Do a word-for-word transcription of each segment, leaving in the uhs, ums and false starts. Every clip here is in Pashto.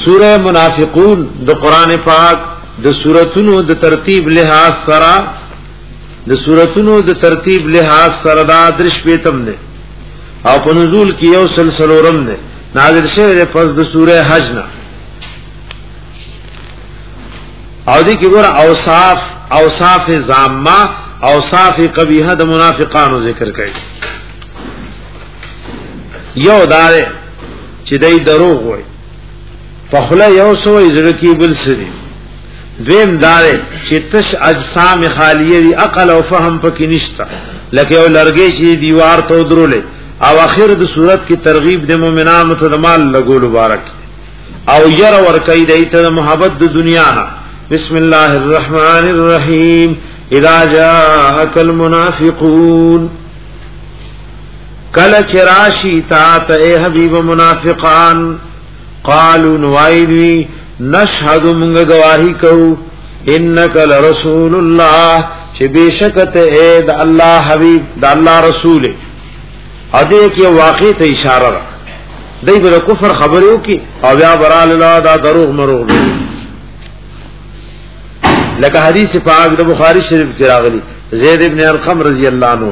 سورہ منافقون د قران پاک د سوراتونو د ترتیب لحاظ سره د سوراتونو د ترتیب لحاظ سره دا درش پیتم نه او په نزول کې یو سلسله رم نه نازل شوه د پس د سورہ حج نه او دې کې ګور اوصاف اوصاف زامه اوصاف قبیحه د منافقانو ذکر کړي یو دار چې دای دروغ وای په خله یو سو زړه کې بل سری دویم دار چې تش اجسام خالیه دی عقل او فهم پکې نشتا لکه یو لرګي چې دیوار ته درولې او اخر د صورت کی ترغیب د مؤمنانو ته مال لګول مبارک او ير ور کوي دایته محبت د دنیا نه بسم الله الرحمن الرحیم اذا جاءك المنافقون کل چراشی تا ته اے حبیب منافقان قالوا نوایدی نشهد منگ گواہی کو انک لرسول الله چې بشکته اے د الله حبیب د الله رسول اده کې واقع ته اشاره ده دای په کفر خبرو کې او بیا برال الله دا دروغ مروغ لکه حدیث پاک د بخاری شریف کې راغلی زید ابن ارقم رضی الله عنه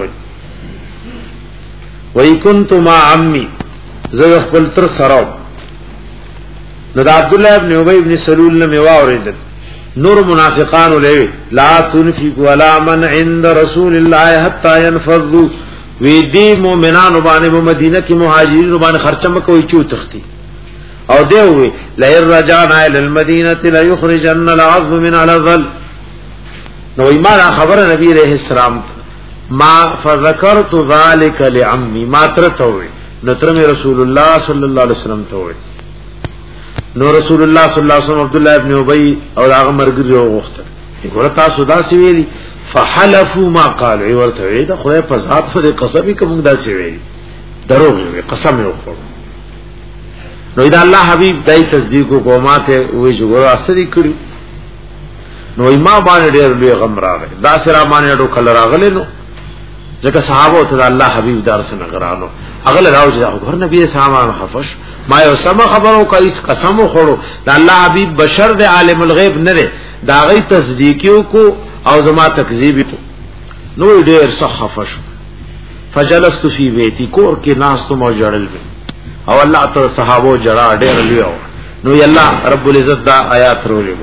وی کنت مع عمی زه خپل تر سره نو د عبد الله ابن ابي ابن سلول نه میوا اوریدل نور منافقان ولوي لا تنفقوا على من عند رسول الله حتى ينفضوا وی دی مومنان باندې په مدینه کې مهاجرین باندې خرچه مکوې چو تختی او دی وی لا رجعنا الى المدينه لا يخرجن العظم من الذل نو ایمان خبر نبی رحم السلام ما فذكرت ذلك لعمي ما ترتوي نترم رسول الله صلی الله علیه وسلم توي نو رسول الله صلی الله علیه وسلم عبد الله ابن ابي او هغه مرګ یو وخت ګور تاسو دا سی ویلي فحلفوا ما قالوا ورته وی دا خدای په ذات پر قسم کوم دا سی ویلي دروغ وی قسم یو خور نو دا الله حبیب دای تصدیق کو ماته وی جوړ اثرې کړی نو ما باندې ډېر لوی غم راغی دا سره باندې ډو کل راغلی نو ځکه صحابه ته الله حبیب درس نه غرانو اغل راوځي غور نبی سامان خفش ما یو سم خبرو کایس قسم خورو دا الله حبیب بشر د عالم الغیب نه ده دا غي تصدیقیو کو او زما تکذیب نو ډیر سخفش فجلست فی بیتی کور کې ناس تو موجړل او الله تعالی صحابه جڑا ډیر لیو نو الله رب العزت دا آیات رولې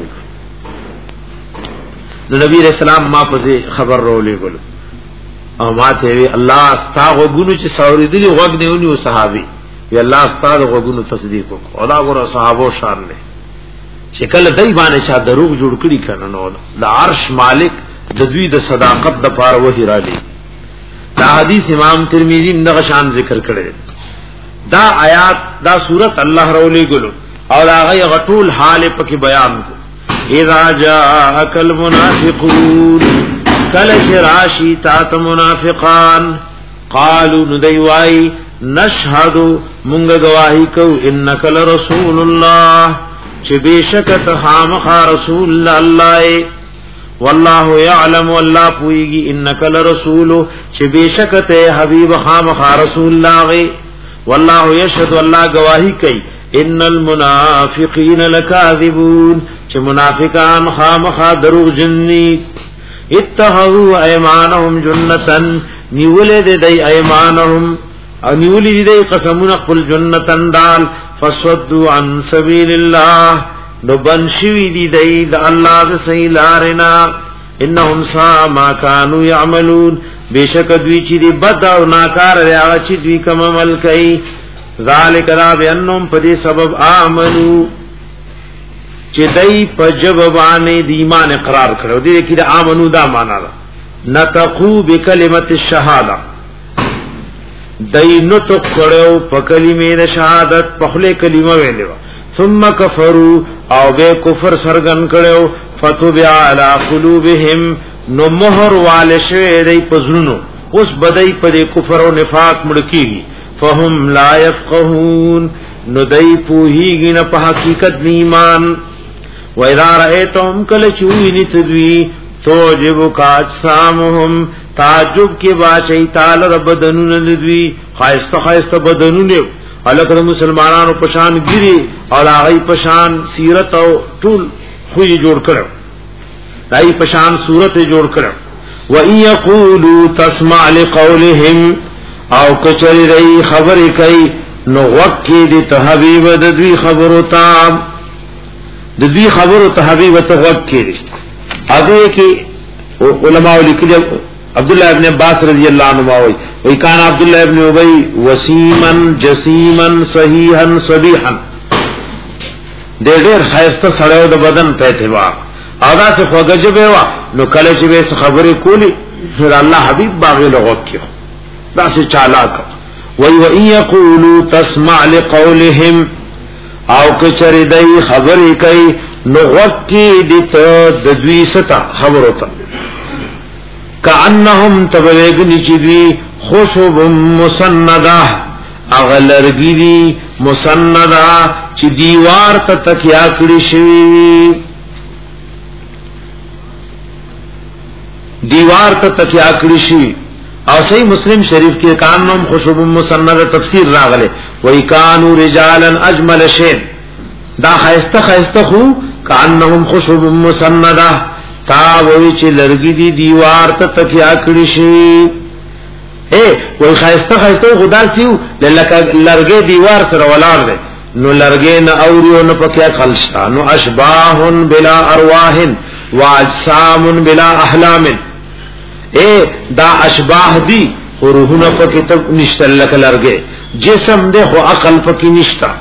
نو نبی رسول الله ما په خبر رولې ګل او ما ته وی الله استغفر غونو چې سوریدلی غوګ دیونی او صحابي وی الله استغفر غونو تصدیق وکړه او دا ګور صحابه شان نه چې کله دای باندې چا دروغ جوړ کړي کنه نو د عرش مالک جزوی د صداقت د پاره وਹੀ را دي دا حدیث امام ترمذی دغه شان ذکر کړي دا آیات دا صورت الله رولې ګلو او دا غي غټول حال پکې بیان کو اذا جاءك المنافقون کل شراشی تات منافقان قالوا ندیوائی نشهد منگ گواہی کو انک لرسول اللہ چه بیشکت خامخ رسول اللہ واللہ یعلم واللہ پوئیگی انک لرسول چه بیشکت حبیب خامخ رسول اللہ واللہ یشهد اللہ گواہی کئی ان المنافقین لکاذبون چه منافقان خامخ دروغ جنی اتخذوا ايمانهم جنتن نیولې دې ايمانهم او نیولې دې قسمونه خپل جنتن دال فسدوا عن سبيل الله نو بنشوي دې د الله د سیلارنا انهم سا ما كانوا يعملون بشک دوی چې دې بد او ناکار راغ چې دوی کوم عمل کوي ذالک را بانهم په دې سبب امنو چې دای په جوابانه د ایمان اقرار کړو دي کې د امنو دا معنا ده نتقو بکلمت الشهاده دای نو تو کړو په کلمې د شهادت په خله کلمه ویلو ثم کفروا او به کفر سرګن کړو فتوبع علی قلوبهم نو مہر والشه دای پزړونو اوس بدای په کفر او نفاق مړکیږي فهم لا يفقهون نو دای پوهیږي نه په حقیقت ایمان وَإِذَا رَأَيْتَهُمْ كَلَّ شُوِينِ تَدْوِي تُعْجِبُكَ أَجْسَامُهُمْ تعجب کې باشي تعالی رب بدنون لدوی خاصه خاصه بدنونه الکه مسلمانانو پشان ګری او هغه پشان سیرت او ټول خو یې جوړ کړو دای پشان صورت جوړ کړو و ان یقولوا تسمع لقولهم او کچری رہی خبر کئی نو وکی دی تحبیب د دوی خبرو تا د دوی خبرو تحبیب ته وکی دی هغه کی علماء لیکلي عبداللہ ابن عباس رضی اللہ عنہ وی وی کان عبداللہ ابن ابی وسیما جسیما صحیحا صبیحا دے ډیر خیسته سړیو د بدن په اعتبار ادا سے خوګجبه وا نو کله چې به خبرې کولی نو الله حبیب باغی لغوکیو دا سے چالاک وی و ان یقولوا تسمع لقولهم او کچری دای خبرې کوي نو وکی دت د دوی ستا خبرو ته کأنهم تبلیغنی چی دی خوشب مسنده اغلرگی دی مسنده چی دیوار تا تکیا کڑی شوی دیوار تا تکیا کڑی شوی او صحیح مسلم شریف کی کأنهم خوشب مسنده تفسیر راغلے وی کانو رجالا اجمل شین دا خیسته خیسته خو کأنهم خوشب مسنده تا وی چې لرګي دی دیوار ته تکیا کړی شي اے وای خاسته خاسته خدا سیو لکه لرګي دیوار سره ولاړ دی نو لرګي نه اوريو نه پکیا خلشا نو اشباح بلا ارواح واجسام بلا احلام اے دا اشباح دی روحونه پکې ته نشته لکه لرګي جسم دی خو عقل پکې نشتا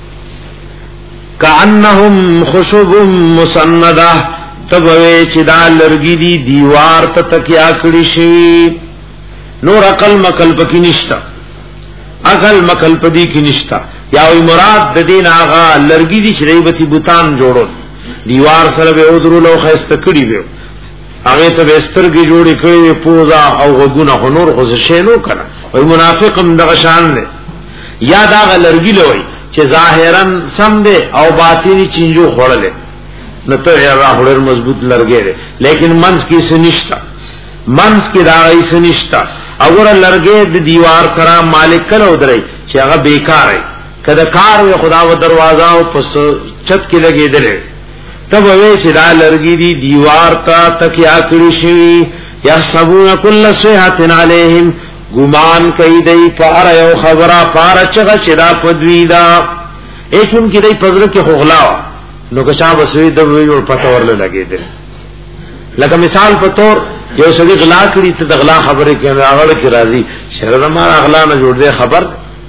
کأنهم خشب مسنده تبوی چې دا لرګي دی دیوار ته تکیا کړی شي نور عقل مکل پکې نشتا عقل مکل پدی کې نشتا یا وی مراد د دین آغا لرګي دی شریبتی بوتان جوړول دیوار سره به ودرو لو خسته کړی وي هغه ته بسترګي جوړې کړې پوزا او غوونه هنور خو شینو کړه وی منافقم دغه شان دی یا دا لرګي لوي چې ظاهرا سم دی او باطنی چینجو خورلې نو ته یا ډېر مضبوط لرګي دی لیکن منس کی سنشتا منس کی راغی سنشتا اور لرګي د دیوار سره مالک کلو درې چې هغه بیکار دی کله کار وي خدا و دروازه او پس چت کې لګېدل تب وې چې دا لرګي دی دیوار ته تکیا کړی شي یا سبون کل صیحه علیهم ګمان کوي دی پار یو خبره پار چغه چې دا پدوی دا ایشم کې دی پزره کې خوغلا نو کچا بسوی د ویور پته ورل لګیدل لکه مثال په تور یو سړي غلا کړی ته د غلا خبره کې راغله کې راځي شرع ما غلا نه جوړ دی خبر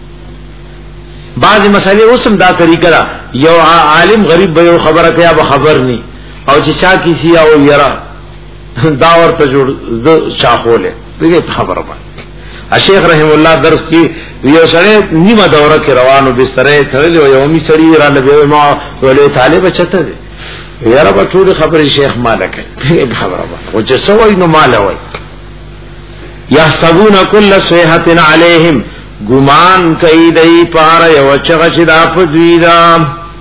بعض مسائل اوسم دا طریقه دا یو عالم غریب به یو خبره کوي به خبر ني او چې چا کیسی او یرا دا ورته جوړ د چاخوله دغه خبره باندې شیخ رحم الله درس کی یو سره نیمه دوره کې روانو بسترې تړلې او یو می سړی را لګوي ما ولې طالب چته دی یاره په ټول خبره شیخ مالک خبره او چې سوي نو مال وای یحسبون کل صیحه علیهم ګمان کوي دای پار یو چغه چې دا فدیدا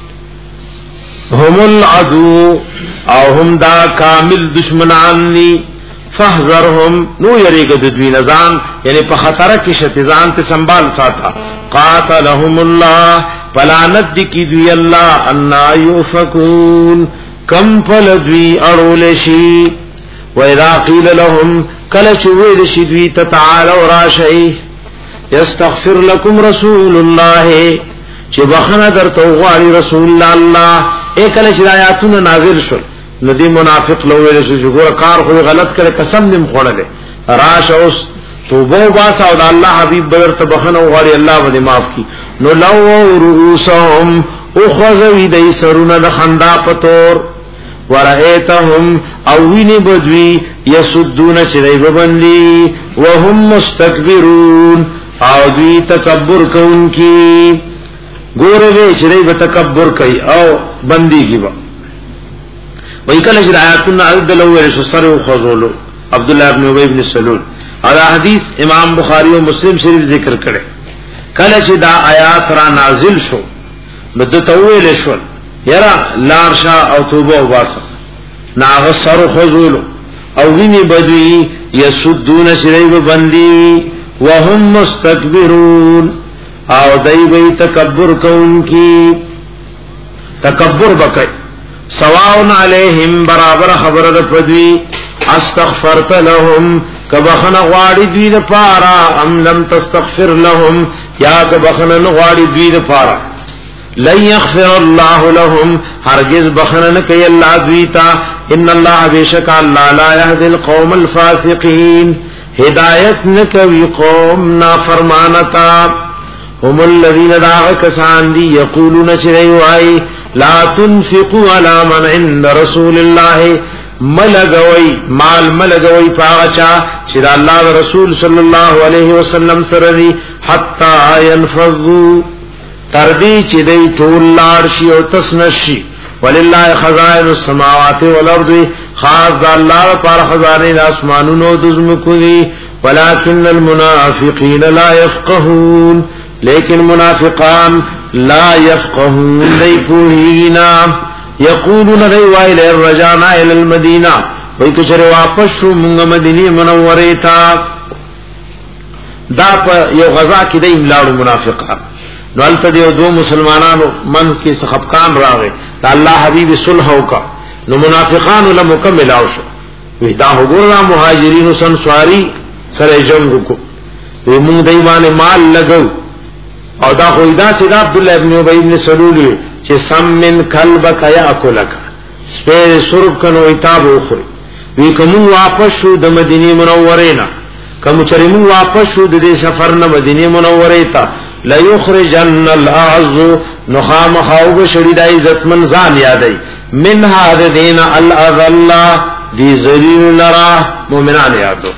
هم العدو او هم دا کامل دشمنان ني فاحذرهم نو یریګه د دوی نزان یعنی په خطر کې شتزان ته سنبال ساته قاتلهم الله فلعنت کی دوی الله ان یفکون کم فل دوی اړول شي و اذا قیل لهم کل شوید شي دوی تعالوا راشی یستغفر لكم رسول الله چې بخنه درته غواړي رسول الله اکل شایاتونه نازل شول ندی منافق لو ویل شو ګور کار خو غلط کړي قسم دې مخړله راش اوس توبه واسه او الله حبيب بدر ته بخنه غواړي الله باندې معاف کی نو لو رؤوسهم اخذوا دای سرونه د خندا پتور ورایتهم او ویني بدوی یسدون چری ببندي وهم مستكبرون او دوی تکبر کوونکی ګور دې چری به تکبر کوي او بندي کی با وای کله چې آیاتونه عدل او سر خوذولو عبد الله ابن ابي بن سلول دا حدیث امام بخاری او مسلم شریف ذکر کړي کله چې دا آیات را نازل شو مدته تویل شو یرا لارشا او توبه او واسه ناغ سر خوذولو او ویني بدوی یسدون شریب بندي وهم مستكبرون او دای به تکبر کوونکی تکبر بکای سواء علیہم برابر خبر د پدوی استغفرت لهم کبخن غواړي دوی د پارا ام لم تستغفر لهم یا کبخن غواړي دوی د پارا لن يغفر الله لهم هرگز بخن نه کوي الله دوی ته ان الله بیشک الله لا يهدي القوم الفاسقين هدایت نه کوي قوم نافرمانتا هم الذين دعوا كسان دي يقولون شريوai لا تنفقوا على من عند رسول الله ملګوي مال ملګوي پاچا چې الله رسول صلی الله علیه وسلم سره دي حتا ينفذوا تردی چې دی ټول لاړ شي او تسنشي ولله خزائن السماوات والارض خاص د الله پر خزانه د اسمانونو د زمکو دي ولكن المنافقين لا يفقهون لیکن منافقان لا يفقهون دی پوهینا یقولون دی وایل الرجانا الى المدینه وای کچره واپس شو موږ مدینه منوره ته دا په یو غزا کې دی املاړو منافقان نو الته دی دو مسلمانانو من کې خفقان راغی دا الله حبیب صلح وکا نو منافقان له مکمل او شو وی دا وګورا مهاجرین سنسواری سره جنگ کو وی موږ دای باندې مال لګو او دا خو دا سید عبد الله ابن ابي ابن سلول چې سم من کلبک یاکلک سپه سرب کنو ایتاب اخری وی کوم واپس شو د مدینه منوره نه کوم چې موږ واپس شو د سفر نه مدینه منوره ته لا یخرجن الاعز نخام خوب شدید عزت من ځان یادای من هذا دین الاذل دی ذلیل لرا مومنان یادو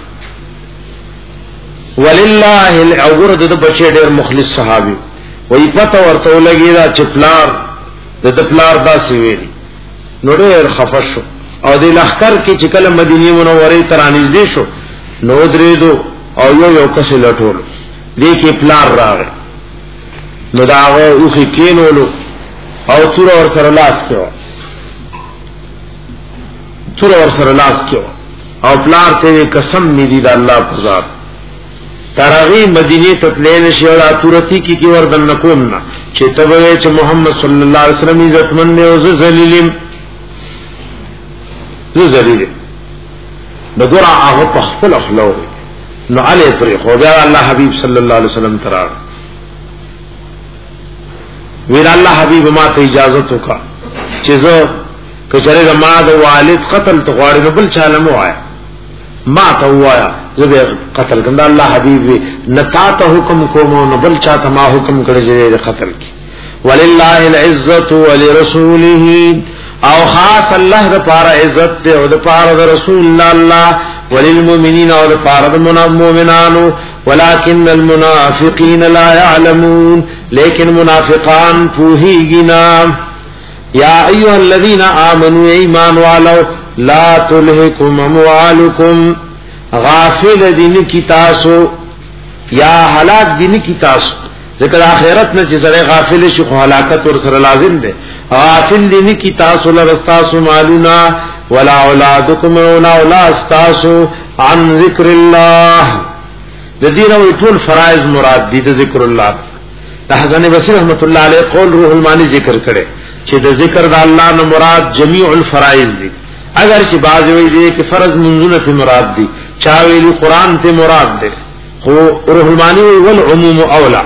ولله الاورد د بچی ډیر مخلص صحابي وای پته ورته لګی دا چپلار د دپلار داسې ویلی نو ډیر خفش شو او د لخر کې چې کله مدینه منوره ته رانږدې شو نو درېدو او یو یو کس لټول دې کې پلار راغی نو داغه اوخی کینولو او تور ور سره لاس کېو تور ور سره لاس کېو او پلار ته قسم می دی د الله په ذات ترغی مدینه ته تلل شي او تورتی کی کی ور دن کوم نه چې تبه چې محمد صلی الله علیه وسلم عزت من او ذلیلم ذلیل دغه هغه په خپل اخلاق نو علی پر خو بیا الله حبیب صلی الله علیه وسلم ترا ویر الله حبیب ما ته اجازه وکا چې زه کچره ما د والد قتل تغوار بل چاله مو آیا ما ته وایا زه قتل کنده الله حبیب نتا ته حکم کوم نو بل چاته ما حکم کړی چې قتل کی ولله العزه ولرسوله او خاص الله د پاره عزت او د پاره د رسول الله وللمؤمنین او د پاره د مؤمنانو ولكن المنافقین لا يعلمون لیکن منافقان پوهیږي یا ایها الذین آمنوا ایمان والو لا تلهکم اموالکم غافل دین کی تاسو یا هلاک دین کی تاسو ذکر آخرت نه چې سره غافل شي خو هلاکت ور سره لازم ده غافل دین کی تاسو لرستاسو مالونا ولا اولادکم ولا اولاد تاسو عن ذکر الله د دې نو ټول فرایض مراد دي د ذکر الله د حسن بصری رحمت الله علیه قول روح المانی ذکر کړي چې د ذکر د الله نه مراد جميع الفرائض دي اگر چې بعض وی دي چې فرض منځونه ته مراد دي چا ویلي قران ته مراد دي خو روح المانی وی ول عموم اولا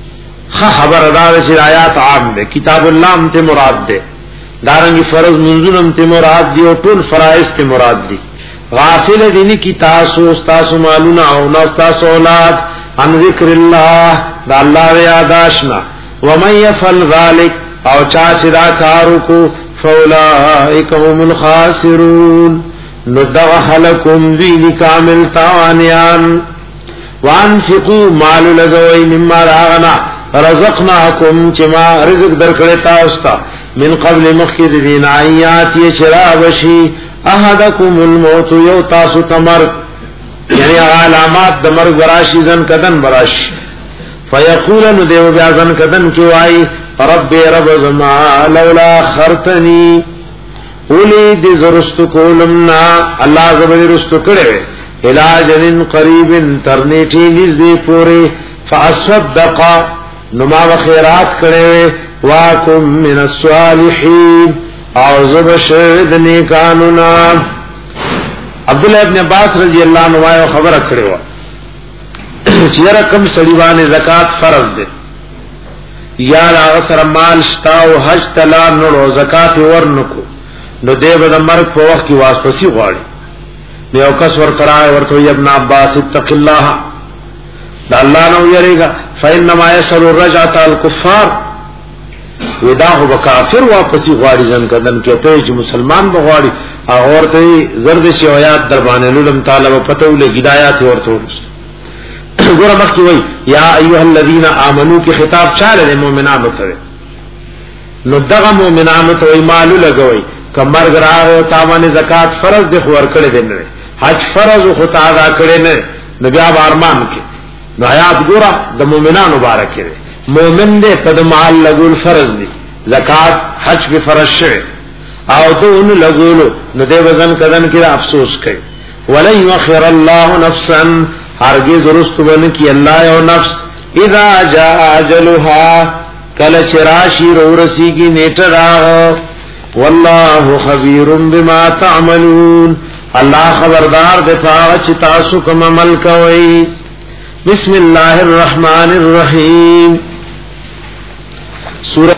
خبردار چې آیات عام دي کتاب الله ته مراد دي دارنګ فرض منځونه ته مراد دي او ټول فرائض ته مراد دي غافل دین کی تاسو تاسو مالونه او نو تاسو اولاد ان ذکر الله دا الله یاداشنا ومن يفعل ذلك او چا چې دا کارو کو فاولائک هم الخاسرون ندخلکم ذی کامل تاوانیان وانفقوا مال لګوي مما راغنا رزقناکم چما رزق درکړی تاسو ته من قبل مخکې دین آیات یې شرابشی احدکم الموت یو تاسو تمر یعنی علامات د مرګ راشي ځن کدن براشي فیقول نو دیو بیا ځن کدن کی وای رب رب زما لولا خرتنی اولی دی زرست کولمنا الله زبر رست کړي علاجن قریب ترنیټی نږدې پوره فاصدق نو ما خیرات کړې واکم من الصالحین او زبشد نیکانو نا. عبد الله ابن عباس رضی الله عنه خبره کړې و چې رقم سړي باندې زکات فرض ده یا هغه سره مال شتا او حج تلا نو زکات ورنکو نو دیو د مرګ په وخت کې واسپسی غواړي یو کس ور کرای ورته ابن عباس اتق الله دا الله نو یریګا فینما یسر الرجعه الکفار ودا هو کافر واپسی غواړي ځن کدن کې ته چې مسلمان بغواړي او ورته زرد شی آیات در باندې علم تعالی په پته ولې هدایت ورته ورس ګور مخکې وای یا ایها الذین آمنو کې خطاب چاله مومنانو ته نو دغه مومنانو ته مال لګوي کمر غراو تاوانه زکات فرض دي خو ور کړی دی نه حج فرض خو تا ادا کړی نه نو بیا ارمان کې نو آیات ګور د مومنانو مبارک دی مومن دې په مال لګول فرض دي زکات حج به فرض شوی او ته ان لګولو نو دې وزن کدن کې افسوس کوي ولن يؤخر الله نفسا هرگز رست ون کی اللہ او نفس اذا جاء اجلها کل چراشی رو رسی کی نیٹر آغا واللہ خبیر بما تعملون اللہ خبردار دفاع چتاسو کم عمل کوئی. بسم اللہ الرحمن الرحیم. سورہ